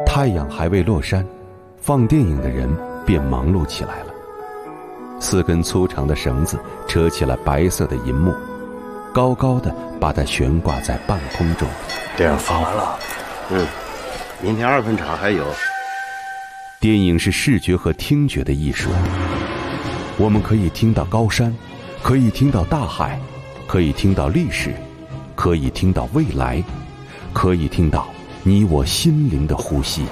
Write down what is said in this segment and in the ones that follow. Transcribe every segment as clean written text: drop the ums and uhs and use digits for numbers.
太阳还未落山，放电影的人便忙碌起来了。4根粗长的绳子扯起了白色的银幕，高高的把它悬挂在半空中。 电影放完了，明天2分场还有。 电影是视觉和听觉的艺术，我们可以听到高山，可以听到大海，可以听到历史，可以听到未来，可以听到你我心灵的呼吸。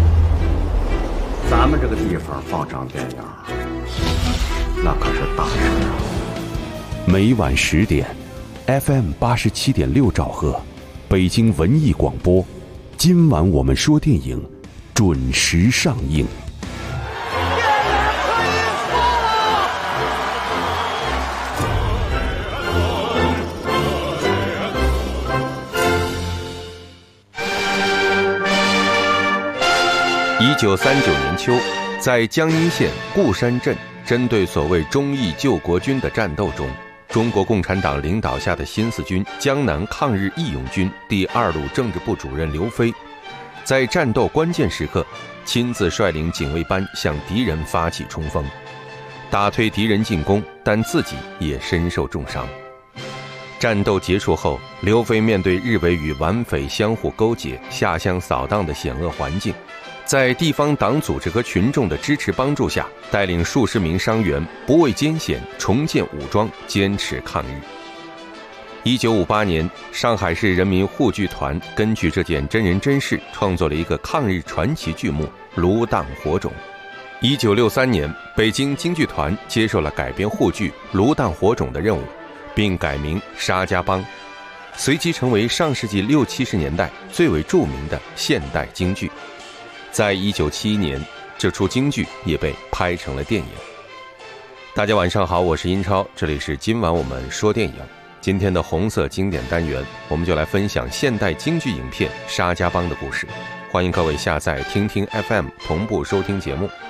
咱们这个地方放场电影，那可是大事啊！ 每晚10点 ，FM 87.6兆赫，北京文艺广播。今晚我们说电影，准时上映。1939年秋，在江阴县固山镇针对所谓忠义救国军的战斗中，中国共产党领导下的新四军江南抗日义勇军第2路政治部主任刘飞，在战斗关键时刻亲自率领警卫班向敌人发起冲锋，打退敌人进攻，但自己也身受重伤。战斗结束后，刘飞面对日伪与皖匪相互勾结、下乡扫荡的险恶环境，在地方党组织和群众的支持帮助下，带领数十名伤员不畏艰险，重建武装，坚持抗日。1958年，上海市人民沪剧团根据这件真人真事，创作了一个抗日传奇剧目《炉荡火种》。1963年，北京京剧团接受了改编沪剧《炉荡火种》的任务，并改名沙家浜，随即成为上世纪60、70年代最为著名的现代京剧。在1971年，这出京剧也被拍成了电影。大家晚上好，我是英超，这里是今晚我们说电影。今天的红色经典单元，我们就来分享现代京剧影片《沙家浜》的故事。欢迎各位下载听听 FM 同步收听节目。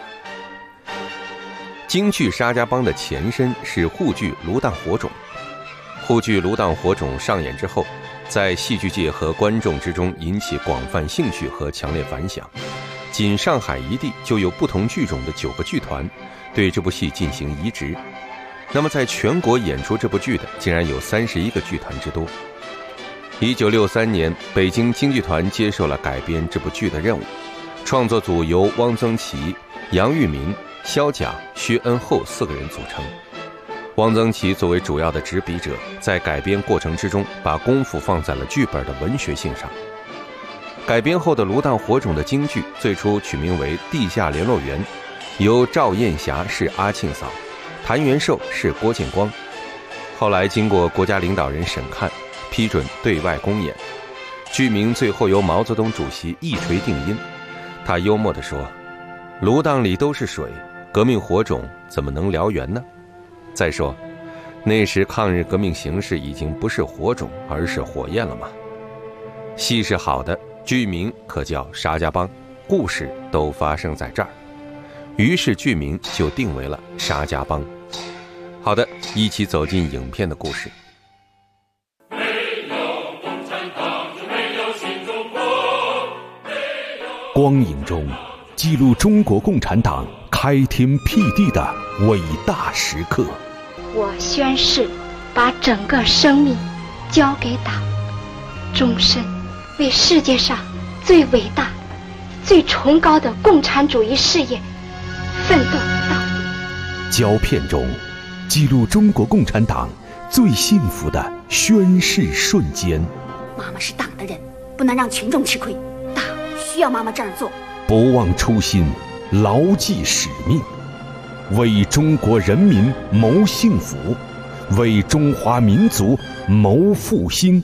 京剧《沙家浜》的前身是沪剧《炉荡火种》。沪剧《炉荡火种》上演之后，在戏剧界和观众之中引起广泛兴趣和强烈反响。仅上海一地就有不同剧种的9个剧团对这部戏进行移植。那么在全国演出这部剧的竟然有31个剧团之多。1963年，北京京剧团接受了改编这部剧的任务，创作组由汪曾祺、杨玉民、萧甲、薛恩厚4个人组成。汪曾祺作为主要的执笔者，在改编过程之中把功夫放在了剧本的文学性上。改编后的《炉荡火种》的京剧最初取名为《地下联络员》，由赵艳霞是阿庆嫂，谭元寿是郭建光。后来经过国家领导人审看，批准对外公演。剧名最后由毛泽东主席一锤定音。他幽默地说：“炉荡里都是水，革命火种怎么能燎原呢？”再说，那时抗日革命形势已经不是火种，而是火焰了嘛。戏是好的，剧名可叫沙家浜，故事都发生在这儿，于是剧名就定为了沙家浜。好的，一起走进影片的故事。 没有共产党就没有新中国。 光影中记录中国共产党开天辟地的伟大时刻。 我宣誓，把整个生命交给党，终身为世界上最伟大、最崇高的共产主义事业奋斗到底。 胶片中记录中国共产党最幸福的宣誓瞬间。 妈妈是党的人，不能让群众吃亏，党需要妈妈这样做。 不忘初心，牢记使命，为中国人民谋幸福，为中华民族谋复兴。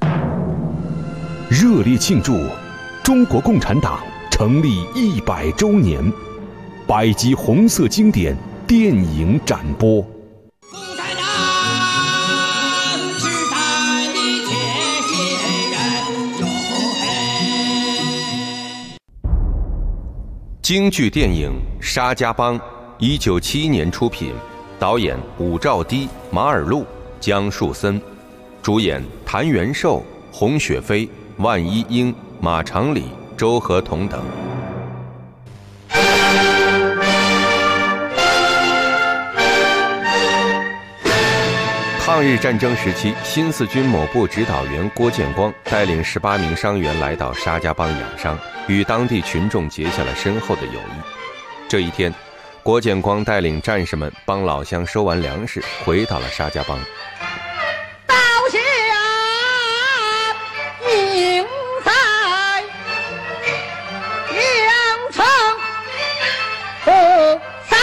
热烈庆祝中国共产党成立100周年，100集红色经典电影展播。 共产党是咱的铁血人，哟嘿！ 京剧电影《沙家浜》，1971年出品，导演武曌堤、马尔禄、姜树森，主演谭元寿、洪雪飞、万一英、马长礼、 周和同等。抗日战争时期，新四军某部指导员郭建光带领18名伤员来到沙家浜养伤，与当地群众结下了深厚的友谊。这一天，郭建光带领战士们帮老乡收完粮食，回到了沙家浜。 刀下英才良城和尚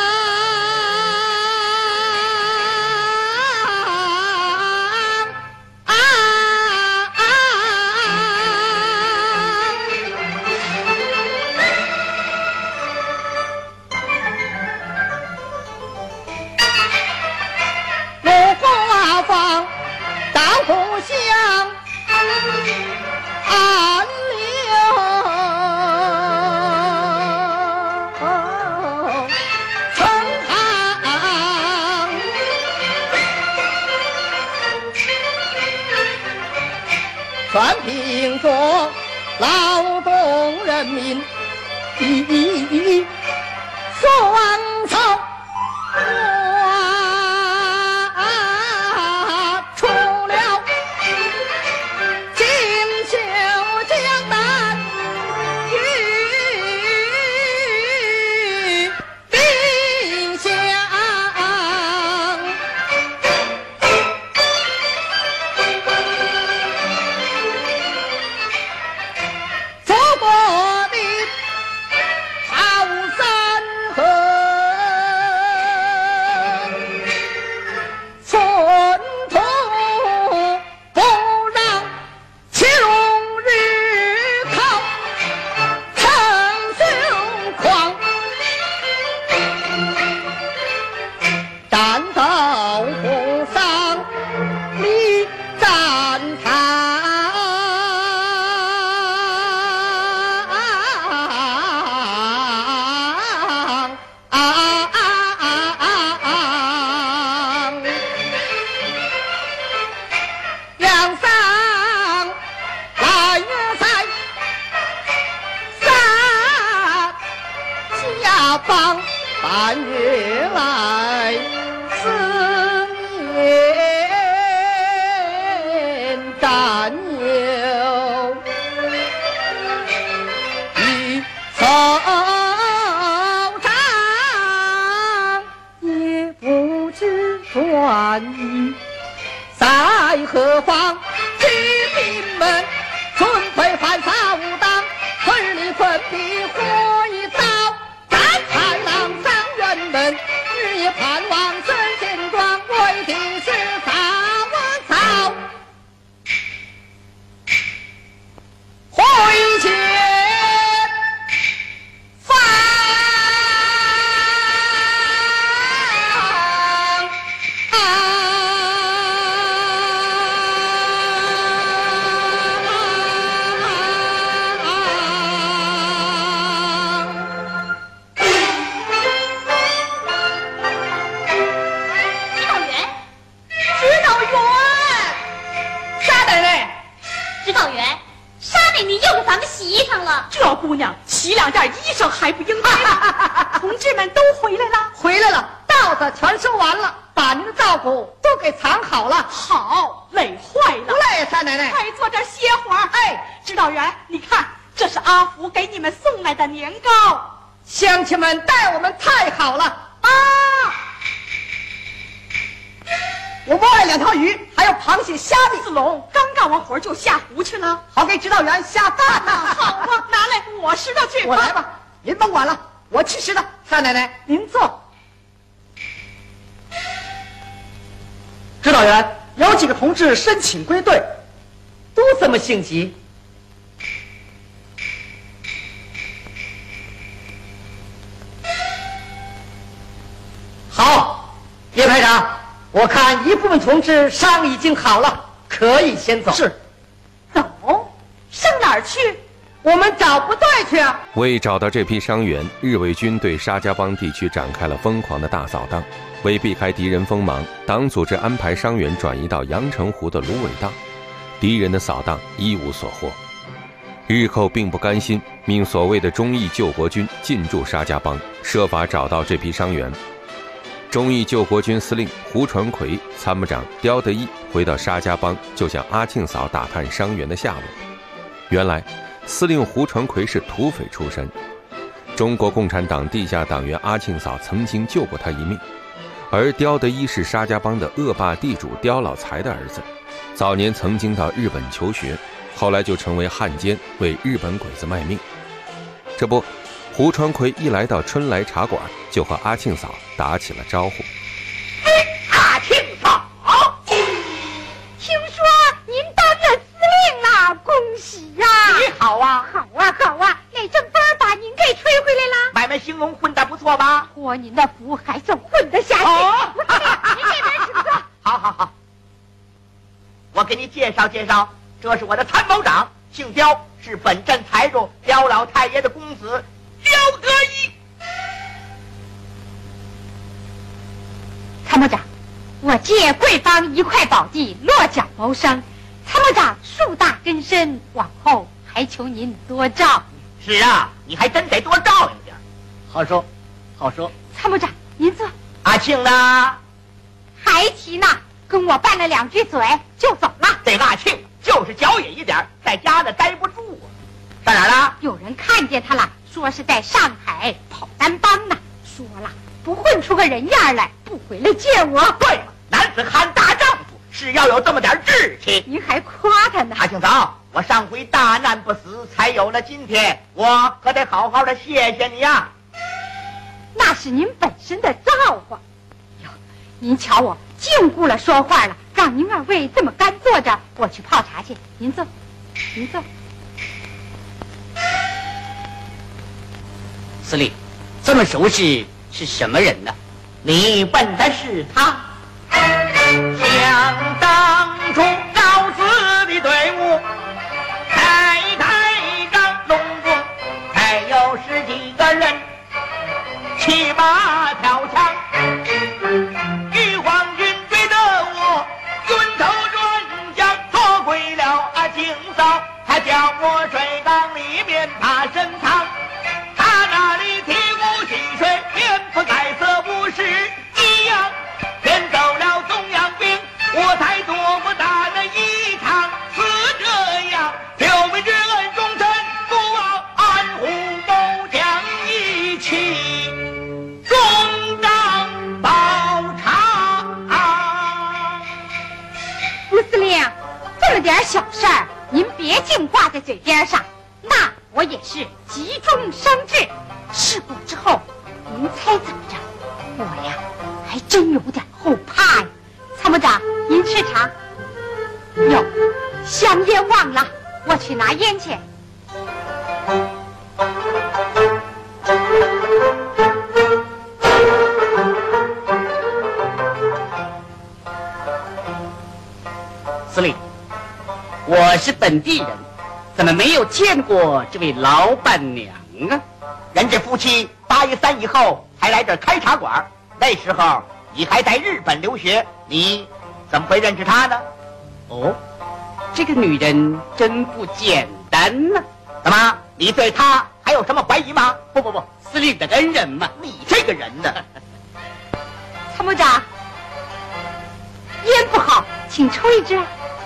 到故乡安留成行，全凭着劳动人民的双手。半月来思念战友，一惆怅也不知转移在何方。居民们准备犯杀无当，日里困逼火一刀。们日夜盼望孙贤庄，为的是曹操回前方。 这姑娘洗两件衣裳还不应该吗？同志们都回来了， 回来了，稻子全收完了，把您的稻谷都给藏好了。 好，累坏了。 不累，三奶奶， 快坐这儿歇会儿。 哎， 指导员，你看，这是阿福给你们送来的年糕。 乡亲们待我们太好了啊！我摸来2条鱼，还有螃蟹、虾米。 四龙刚干完活就下湖去了， 好给指导员下饭呐。 好啊，拿来我拾掇去。 我来吧，您甭管了，我去拾掇。三奶奶，您坐。指导员，有几个同志申请归队，都这么性急。好，叶排长。我看一部分同志伤已经好了，可以先走。是， 走？上哪儿去？ 我们找部队去啊！ 为找到这批伤员，日伪军对沙家浜地区展开了疯狂的大扫荡。为避开敌人锋芒，党组织安排伤员转移到阳澄湖的芦苇荡，敌人的扫荡一无所获。 日寇并不甘心，命所谓的忠义救国军进驻沙家浜，设法找到这批伤员。忠义救国军司令胡传魁、参谋长刁德一回到沙家浜，就向阿庆嫂打探伤员的下落。原来，司令胡传魁是土匪出身，中国共产党地下党员阿庆嫂曾经救过他一命，而刁德一是沙家浜的恶霸地主刁老财的儿子，早年曾经到日本求学，后来就成为汉奸，为日本鬼子卖命。这不，胡传魁一来到春来茶馆，就和阿庆嫂打起了招呼。 阿庆嫂， 听说您当了司令了，恭喜呀！ 你好啊！ 好啊，好啊，哪阵风把您给吹回来了？ 买卖兴隆混得不错吧？ 托您的福，还算混得下去。 哦您这边请坐。 好好好，我给你介绍介绍，这是我的参谋长，姓刁，是本镇财主刁老太爷的公子刁德一。 参谋长，我借贵方一块宝地，落脚谋生。参谋长树大根深，往后还求您多照应。 是啊，你还真得多照应点。好说，好说。 参谋长，您坐。 阿庆呢？ 还提呢，跟我拌了2句嘴就走了。 这个阿庆就是脚野一点，在家呢待不住啊。上哪儿了？ 有人看见他了，说是在上海跑单帮呢。说了，不混出个人样来，不回来见我。 对了，男子汉大丈夫是要有这么点志气。 您还夸他呢。 阿庆嫂，我上回大难不死，才有了今天，我可得好好的谢谢你啊。 那是您本身的造化。哟，您瞧我净顾了说话了，让您2位这么干坐着，我去泡茶去。您坐，您坐。 司令，这么熟悉是什么人呢？ 你问的是他。想当初高四的队伍，抬杠隆重，还有10几个人，骑马跳枪。玉皇军追得我晕头转向，捉回了阿庆嫂，他叫我水缸里面他深藏。他那里体无洗水，面不改色不是一样，骗走了中央兵，我才多么大的一场。是这样，救命之恩终身不忘，安护谋将一起终当报偿。 吴司令，这么点小事儿，您别净挂在嘴边上。那我也是急中生智，事过之后，您猜怎么着？我呀，还真有点后怕呀。参谋长，您吃茶。哟，香烟忘了，我去拿烟去。 司令，我是本地人，怎么没有见过这位老板娘啊？ 人这夫妻8月3以后才来这儿开茶馆，那时候你还在日本留学，你怎么会认识她呢？ 哦，这个女人真不简单呢。 怎么，你对她还有什么怀疑吗？ 不，司令的恩人嘛。 你这个人呢？ 参谋长，烟不好，请抽一支。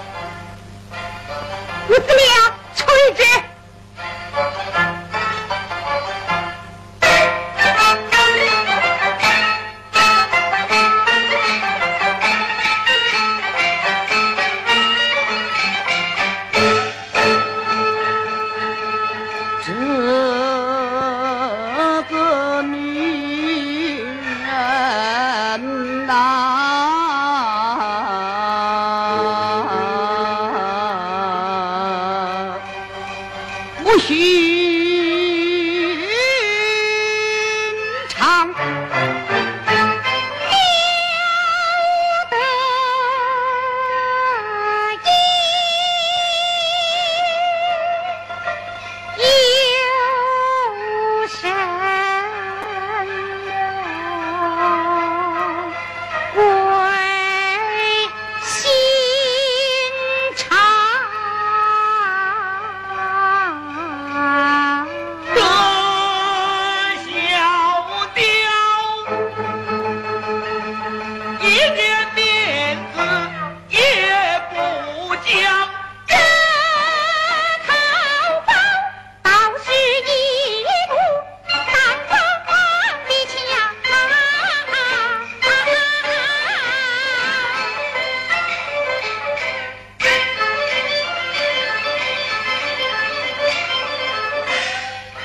吴司令，抽一支。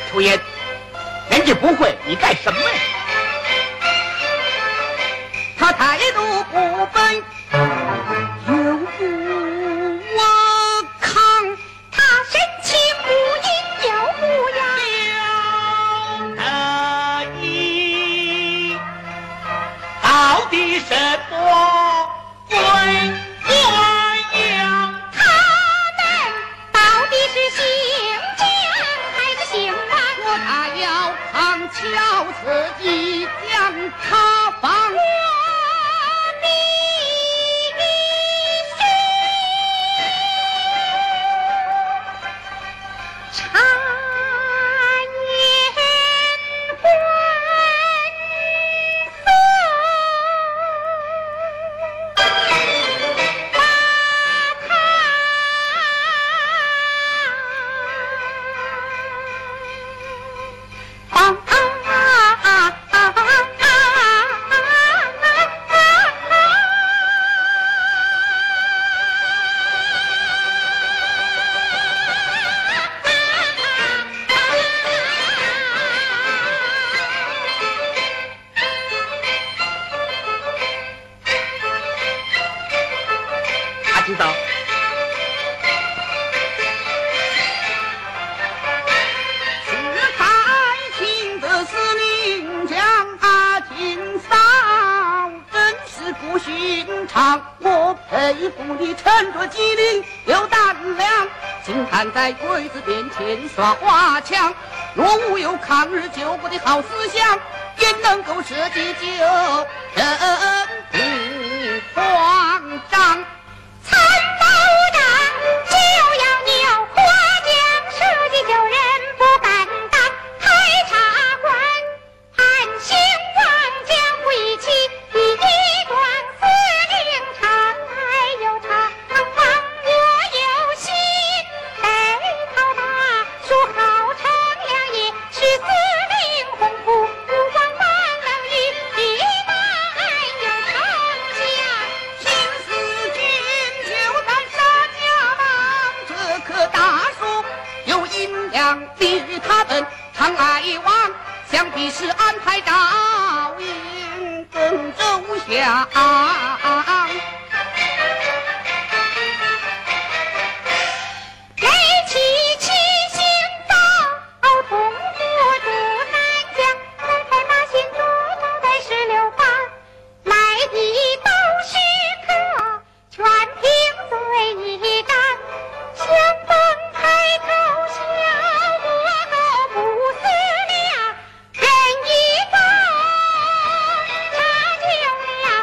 出言，人家不会，你干什么呀？ 他态度不笨，又不我抗， 他神情不阴又不阳， 得意到底什么最鸳鸯？ 他们到底是姓姜还是姓王？ 我他要扛巧自己将他放。 知道。 是开清的司令将阿庆嫂，真是不寻常。我佩服你沉着机灵有胆量，竟敢在鬼子面前耍花枪。若无有抗日救国的好思想，也能够设计救人不慌张。 参谋长就要扭花将，设计救人不敢当。开茶馆盼兴旺，江湖义气第一桩。司令长爱又长，我有心得靠他说好称良言，是司令洪福不光满冷雨，一旦有丞相。 新四军就在沙家浜，这棵大树有阴阳，你与他们常来往，想必是安排照应更周详。 雷起七星刀，同火渡南疆，来开马行主头戴16方，来一刀时刻，全凭嘴一张，相逢抬头笑，我都不思量，人一方茶酒凉。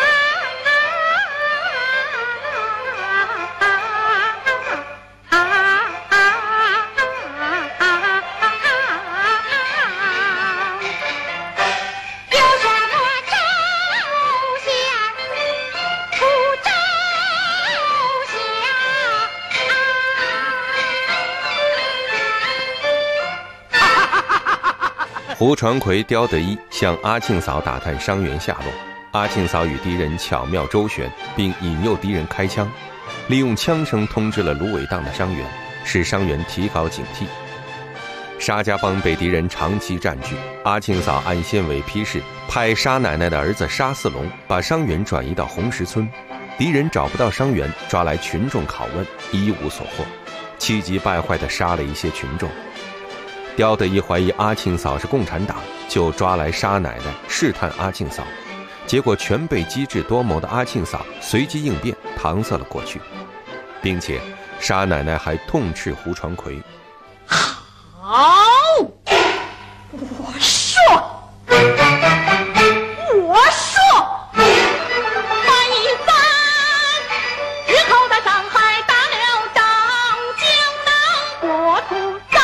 有什么招降不招降？ 胡传魁、刁德一向阿庆嫂打探伤员下落，阿庆嫂与敌人巧妙周旋，并引诱敌人开枪，利用枪声通知了芦苇荡的伤员，使伤员提高警惕。沙家浜被敌人长期占据，阿庆嫂按县委批示，派沙奶奶的儿子沙四龙把伤员转移到红石村。敌人找不到伤员，抓来群众拷问，一无所获，气急败坏地杀了一些群众。刁德一怀疑阿庆嫂是共产党，就抓来沙奶奶试探阿庆嫂，结果全被机智多谋的阿庆嫂随机应变，搪塞了过去，并且沙奶奶还痛斥胡传魁。 好，我说，范一帆日后在上海打了仗，江南国土早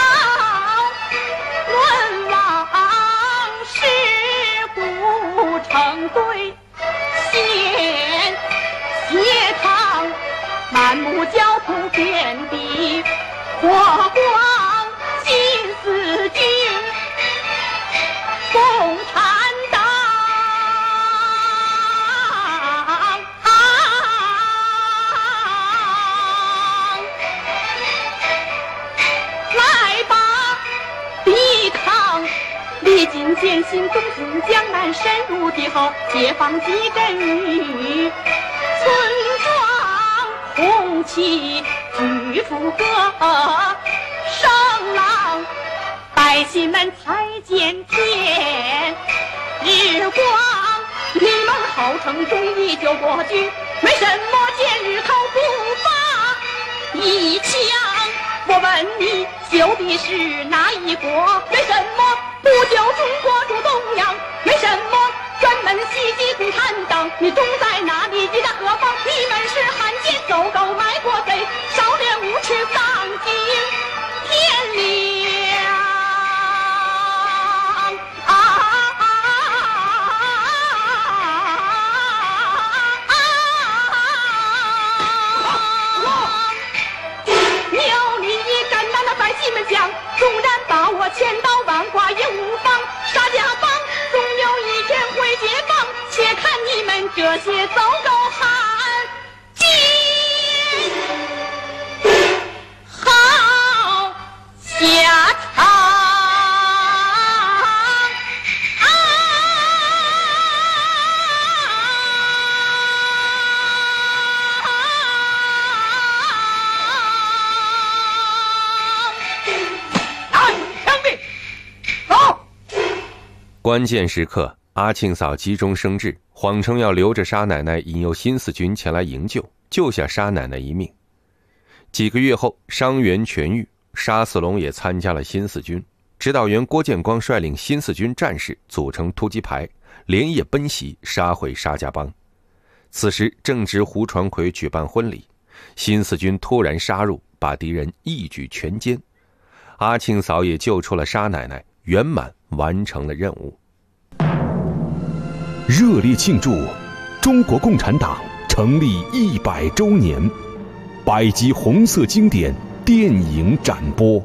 沦亡，尸骨成堆，血淌，满目焦土遍地火光。 历经艰辛，东进江南，深入敌后，解放几阵雨，村庄红旗举出歌，声浪百姓们才见天日光。你们号称忠义救国军，为什么今日头不发一枪？我问你，救的是哪一国？为什么不救中国主东洋？为什么专门袭击共产党？你忠在哪里？你在何方？你们是汉奸走狗卖国贼，少年无耻丧尽天良有你敢当的百姓们讲，纵然把我千刀万剐也无妨。沙家浜总有一天会解放，且看你们这些走狗汉奸好下场。 关键时刻，阿庆嫂急中生智，谎称要留着沙奶奶，引诱新四军前来营救，救下沙奶奶一命。几个月后，伤员痊愈，沙四龙也参加了新四军。指导员郭建光率领新四军战士组成突击排，连夜奔袭，杀回沙家浜。此时正值胡传魁举办婚礼，新四军突然杀入，把敌人一举全歼。阿庆嫂也救出了沙奶奶，圆满完成了任务。 热烈庆祝中国共产党成立100周年，100集红色经典电影展播。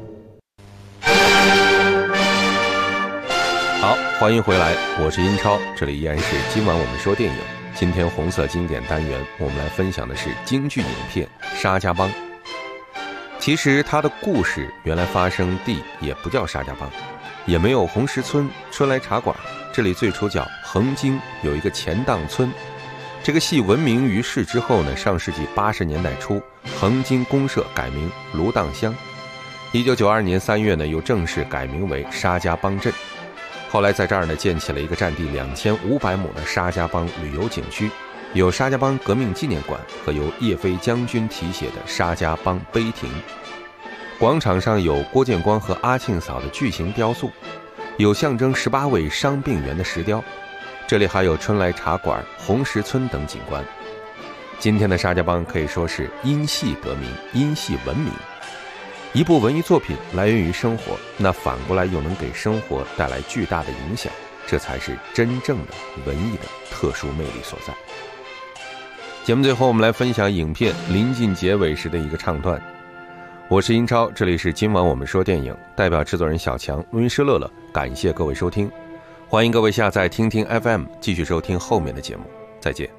好，欢迎回来，我是英超，这里依然是今晚我们说电影。今天红色经典单元，我们来分享的是京剧影片《沙家浜》。其实它的故事原来发生地也不叫沙家浜，也没有红石村、春来茶馆，这里最初叫横津，有一个钱荡村。这个戏闻名于世之后呢，上世纪80年代初，横津公社改名芦荡乡。1992年3月呢，又正式改名为沙家浜镇。后来在这儿呢，建起了一个占地2500亩的沙家浜旅游景区，有沙家浜革命纪念馆和由叶飞将军题写的沙家浜碑亭。广场上有郭建光和阿庆嫂的巨型雕塑，有象征18位伤病员的石雕，这里还有春来茶馆、红石村等景观。今天的沙家浜可以说是因戏得名，因戏闻名。一部文艺作品来源于生活，那反过来又能给生活带来巨大的影响，这才是真正的文艺的特殊魅力所在。节目最后我们来分享影片临近结尾时的一个唱段。我是英超，这里是今晚我们说电影，代表制作人小强，录音师乐乐，感谢各位收听，欢迎各位下载听听 FM 继续收听后面的节目，再见。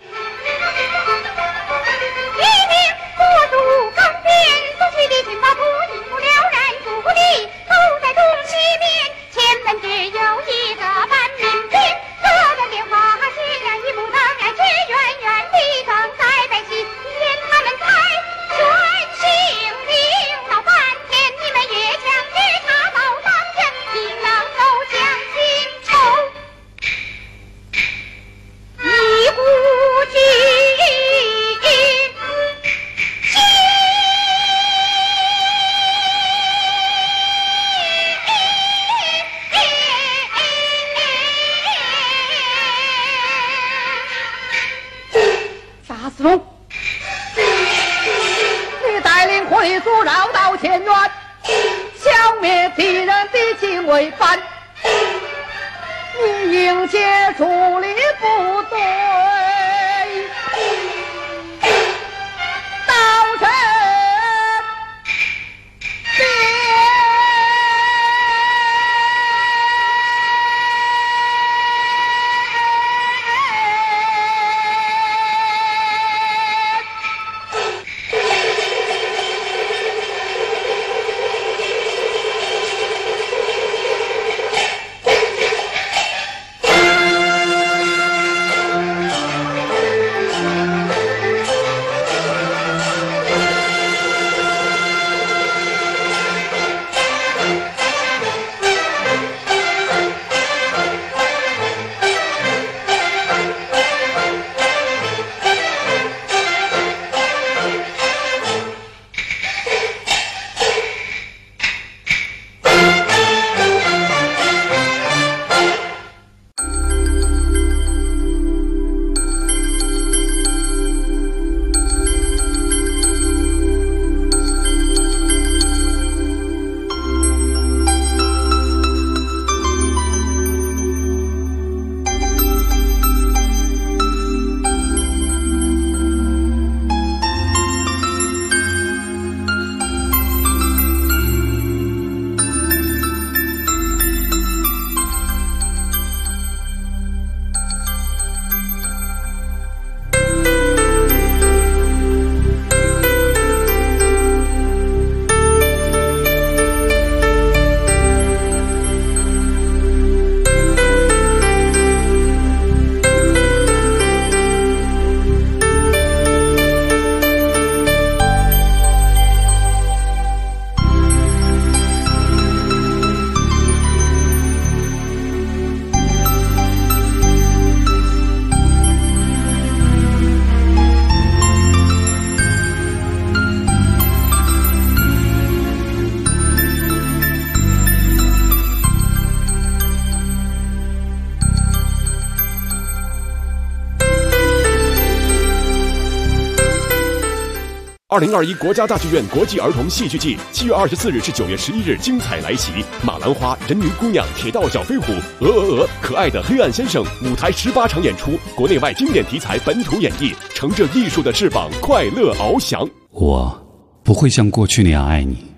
你带领会祖绕道前缘，消灭敌人的行为犯，你应接处理不对，刀身 2021国家大剧院国际儿童戏剧季7月24日至9月11日精彩来袭，马兰花、人鱼姑娘、铁道小飞虎、可爱的黑暗先生，舞台18场演出，国内外经典题材本土演绎，乘着艺术的翅膀，快乐翱翔。 我不会像过去那样爱你。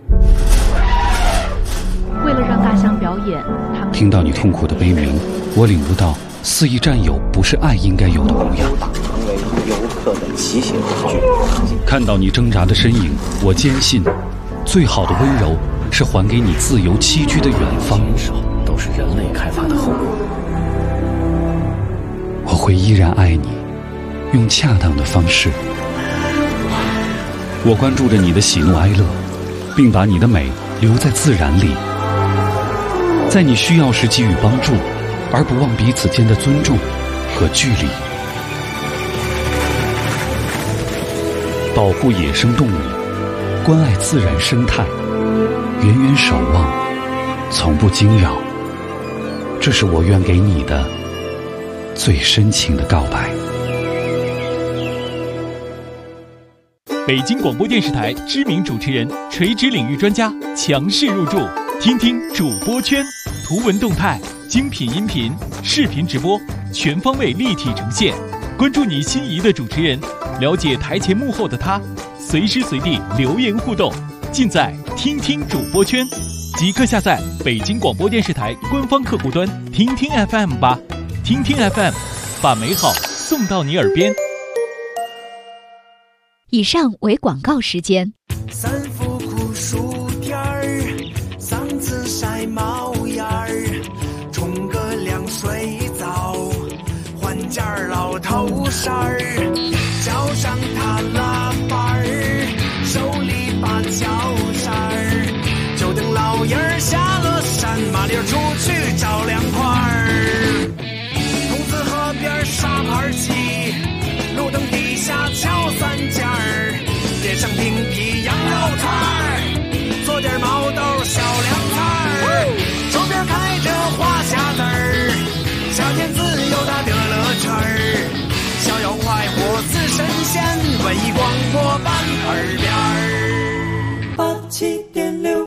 为了让大象表演， 听到你痛苦的悲鸣，我领悟到肆意占有不是爱应该有的模样。 成为游客的骑行工具。 看到你挣扎的身影，我坚信，最好的温柔是还给你自由栖居的远方。 都是人类开发的后果。 我会依然爱你，用恰当的方式。我关注着你的喜怒哀乐，并把你的美留在自然里，在你需要时给予帮助，而不忘彼此间的尊重和距离。保护野生动物，关爱自然生态，远远守望，从不惊扰，这是我愿给你的最深情的告白。 北京广播电视台知名主持人、垂直领域专家强势入驻，听听主播圈，图文动态、精品音频、视频直播，全方位立体呈现。关注你心仪的主持人，了解台前幕后的他，随时随地留言互动，尽在听听主播圈。即刻下载北京广播电视台官方客户端听听 FM 吧，听听 FM， 把美好送到你耳边。 以上为广告时间。 三伏酷暑天儿，嗓子晒冒烟儿，冲个凉水澡，换件老头衫儿，脚上踏拉板儿，手里把脚扇儿，就等老爷儿下了山，麻溜出去找凉快儿。筒子河边沙盘棋，路灯底下敲三尖儿，点上冰皮羊肉串儿，做点毛豆小凉菜儿，周边开着花匣子儿，夏天自由它的乐趣儿，逍遥快活似神仙，文艺广播伴耳边儿87.6。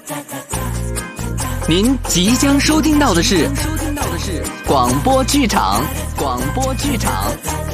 您即将收听到的是广播剧场。 广播剧场。